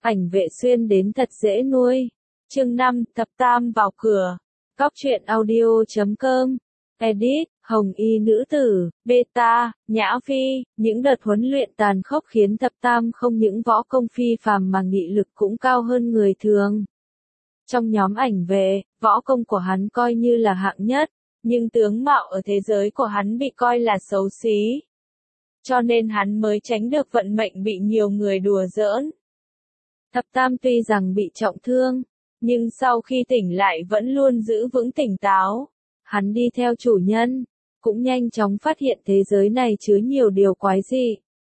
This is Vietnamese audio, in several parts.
Ảnh Vệ Xuyên đến thật dễ nuôi. Chương 5, Thập Tam vào cửa. Cóc truyện audio.com. Edit, Hồng Y nữ tử, Beta, Nhã Phi. Những đợt huấn luyện tàn khốc khiến Thập Tam không những võ công phi phàm mà nghị lực cũng cao hơn người thường. Trong nhóm ảnh vệ, võ công của hắn coi như là hạng nhất, nhưng tướng mạo ở thế giới của hắn bị coi là xấu xí. Cho nên hắn mới tránh được vận mệnh bị nhiều người đùa giỡn. Thập Tam tuy rằng bị trọng thương, nhưng sau khi tỉnh lại vẫn luôn giữ vững tỉnh táo. Hắn đi theo chủ nhân, cũng nhanh chóng phát hiện thế giới này chứa nhiều điều quái dị.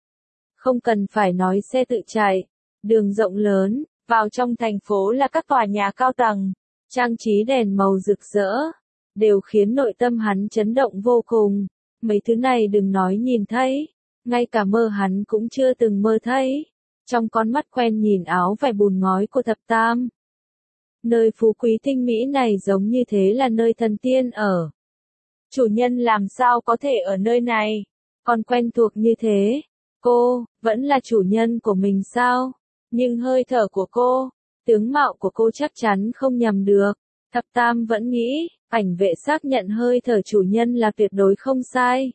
Không cần phải nói xe tự chạy, đường rộng lớn, vào trong thành phố là các tòa nhà cao tầng, trang trí đèn màu rực rỡ, đều khiến nội tâm hắn chấn động vô cùng. Mấy thứ này đừng nói nhìn thấy, ngay cả mơ hắn cũng chưa từng mơ thấy. Trong con mắt quen nhìn áo vải bùn ngói của Thập Tam. Nơi phú quý tinh mỹ này giống như thế là nơi thần tiên ở. Chủ nhân làm sao có thể ở nơi này? Còn quen thuộc như thế. Cô, vẫn là chủ nhân của mình sao? Nhưng hơi thở của cô, tướng mạo của cô chắc chắn không nhầm được. Thập Tam vẫn nghĩ, Ảnh Vệ xác nhận hơi thở chủ nhân là tuyệt đối không sai.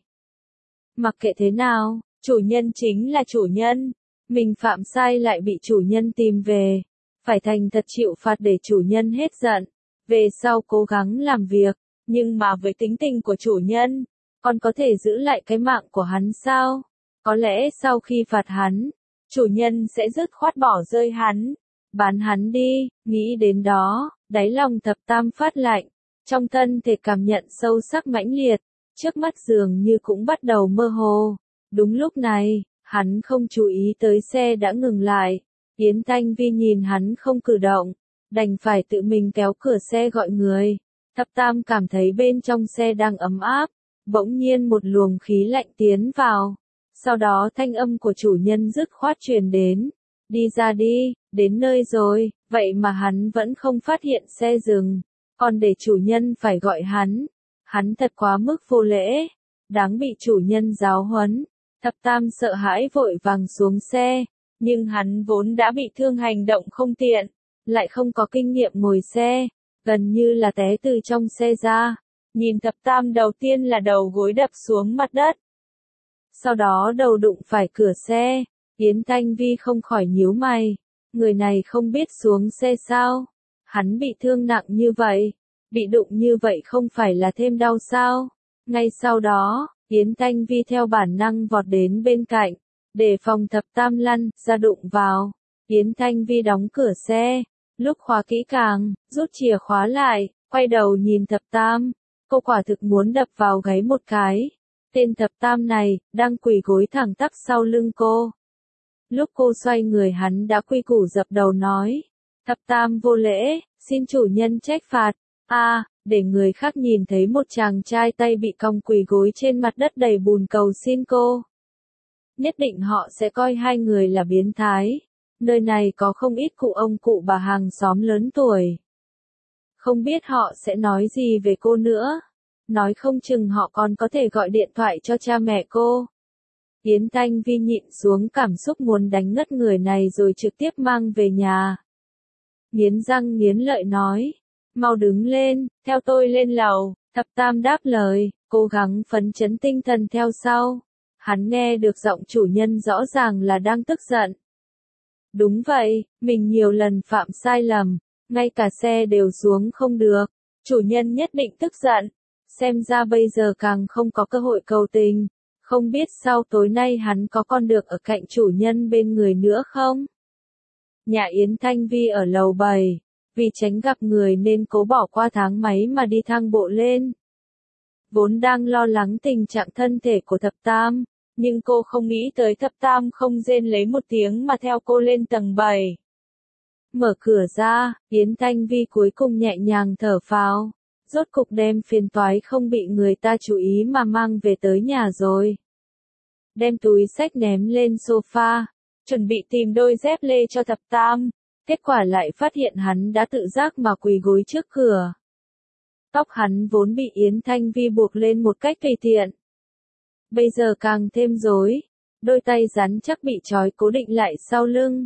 Mặc kệ thế nào, chủ nhân chính là chủ nhân. Mình phạm sai lại bị chủ nhân tìm về. Phải thành thật chịu phạt để chủ nhân hết giận. Về sau cố gắng làm việc. Nhưng mà với tính tình của chủ nhân, còn có thể giữ lại cái mạng của hắn sao? Có lẽ sau khi phạt hắn, chủ nhân sẽ dứt khoát bỏ rơi hắn. Bán hắn đi, nghĩ đến đó, đáy lòng Thập Tam phát lạnh. Trong thân thể cảm nhận sâu sắc mãnh liệt. Trước mắt dường như cũng bắt đầu mơ hồ. Đúng lúc này, hắn không chú ý tới xe đã ngừng lại. Yến Thanh Vi nhìn hắn không cử động, đành phải tự mình kéo cửa xe gọi người. Thập Tam cảm thấy bên trong xe đang ấm áp, bỗng nhiên một luồng khí lạnh tiến vào. Sau đó thanh âm của chủ nhân dứt khoát truyền đến. Đi ra đi, đến nơi rồi, vậy mà hắn vẫn không phát hiện xe dừng. Còn để chủ nhân phải gọi hắn. Hắn thật quá mức vô lễ, đáng bị chủ nhân giáo huấn. Thập Tam sợ hãi vội vàng xuống xe, nhưng hắn vốn đã bị thương hành động không tiện, lại không có kinh nghiệm ngồi xe, gần như là té từ trong xe ra. Nhìn Thập Tam đầu tiên là đầu gối đập xuống mặt đất. Sau đó đầu đụng phải cửa xe, Yến Thanh Vi không khỏi nhíu mày, người này không biết xuống xe sao? Hắn bị thương nặng như vậy, bị đụng như vậy không phải là thêm đau sao? Ngay sau đó, Yến Thanh Vi theo bản năng vọt đến bên cạnh, để phòng Thập Tam lăn ra đụng vào. Yến Thanh Vi đóng cửa xe, lúc khóa kỹ càng, rút chìa khóa lại, quay đầu nhìn Thập Tam. Cô quả thực muốn đập vào gáy một cái. Tên Thập Tam này, đang quỳ gối thẳng tắp sau lưng cô. Lúc cô xoay người hắn đã quy củ dập đầu nói. Thập Tam vô lễ, xin chủ nhân trách phạt. Để người khác nhìn thấy một chàng trai tay bị cong quỳ gối trên mặt đất đầy bùn cầu xin cô. Nhất định họ sẽ coi hai người là biến thái. Nơi này có không ít cụ ông cụ bà hàng xóm lớn tuổi. Không biết họ sẽ nói gì về cô nữa. Nói không chừng họ còn có thể gọi điện thoại cho cha mẹ cô. Yến Thanh Vi nhịn xuống cảm xúc muốn đánh ngất người này rồi trực tiếp mang về nhà. Nghiến răng nghiến lợi nói. Mau đứng lên, theo tôi lên lầu. Thập Tam đáp lời, cố gắng phấn chấn tinh thần theo sau. Hắn nghe được giọng chủ nhân rõ ràng là đang tức giận. Đúng vậy, mình nhiều lần phạm sai lầm, ngay cả xe đều xuống không được. Chủ nhân nhất định tức giận. Xem ra bây giờ càng không có cơ hội cầu tình. Không biết sau tối nay hắn có còn được ở cạnh chủ nhân bên người nữa không? Nhà Yến Thanh Vi ở lầu 7. Vì tránh gặp người nên cố bỏ qua thang máy mà đi thang bộ lên. Vốn đang lo lắng tình trạng thân thể của Thập Tam, nhưng cô không nghĩ tới Thập Tam không rên lấy một tiếng mà theo cô lên tầng 7. Mở cửa ra, Yến Thanh Vi cuối cùng nhẹ nhàng thở phào. Rốt cục đem phiền toái không bị người ta chú ý mà mang về tới nhà rồi. Đem túi xách ném lên sofa, chuẩn bị tìm đôi dép lê cho Thập Tam. Kết quả lại phát hiện hắn đã tự giác mà quỳ gối trước cửa. Tóc hắn vốn bị Yến Thanh Vi buộc lên một cách tùy tiện. Bây giờ càng thêm rối, đôi tay rắn chắc bị trói cố định lại sau lưng.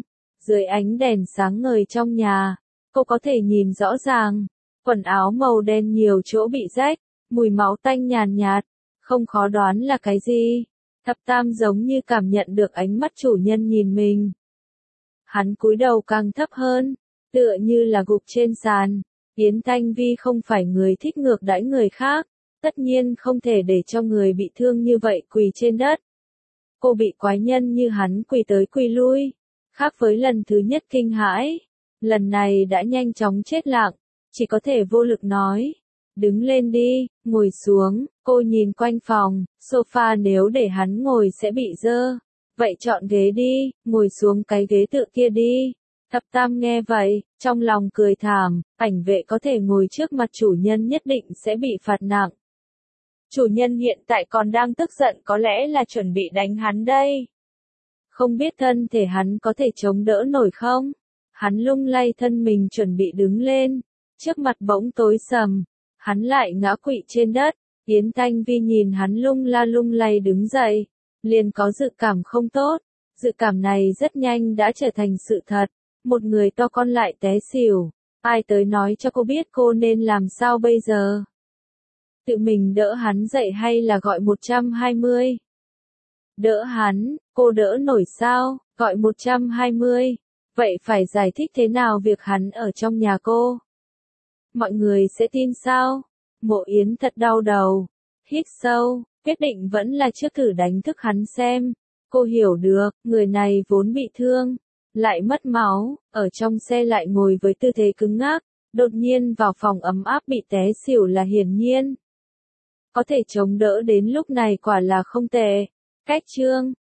Dưới ánh đèn sáng ngời trong nhà, cô có thể nhìn rõ ràng, quần áo màu đen nhiều chỗ bị rách, mùi máu tanh nhàn nhạt, không khó đoán là cái gì. Thập Tam giống như cảm nhận được ánh mắt chủ nhân nhìn mình. Hắn cúi đầu càng thấp hơn, tựa như là gục trên sàn. Yến Thanh Vi không phải người thích ngược đãi người khác, tất nhiên không thể để cho người bị thương như vậy quỳ trên đất. Cô bị quái nhân như hắn quỳ tới quỳ lui, khác với lần thứ nhất kinh hãi, lần này đã nhanh chóng chết lặng, chỉ có thể vô lực nói. Đứng lên đi, ngồi xuống, cô nhìn quanh phòng, sofa nếu để hắn ngồi sẽ bị dơ. Vậy chọn ghế đi, ngồi xuống cái ghế tựa kia đi. Thập Tam nghe vậy, trong lòng cười thảm, ảnh vệ có thể ngồi trước mặt chủ nhân nhất định sẽ bị phạt nặng. Chủ nhân hiện tại còn đang tức giận có lẽ là chuẩn bị đánh hắn đây. Không biết thân thể hắn có thể chống đỡ nổi không? Hắn lung lay thân mình chuẩn bị đứng lên, trước mặt bỗng tối sầm, hắn lại ngã quỵ trên đất. Yến Thanh Vi nhìn hắn lung la lung lay đứng dậy, liền có dự cảm không tốt. Dự cảm này rất nhanh đã trở thành sự thật. Một người to con lại té xỉu. Ai tới nói cho cô biết cô nên làm sao bây giờ? Tự mình đỡ hắn dậy hay là gọi 120? Đỡ hắn, cô đỡ nổi sao? Gọi 120. Vậy phải giải thích thế nào việc hắn ở trong nhà cô? Mọi người sẽ tin sao? Mộ Yến thật đau đầu. Hít sâu, quyết định vẫn là trước thử đánh thức hắn xem. Cô hiểu được, người này vốn bị thương, lại mất máu, ở trong xe lại ngồi với tư thế cứng ngắc, đột nhiên vào phòng ấm áp bị té xỉu là hiển nhiên. Có thể chống đỡ đến lúc này quả là không tệ. Cách chương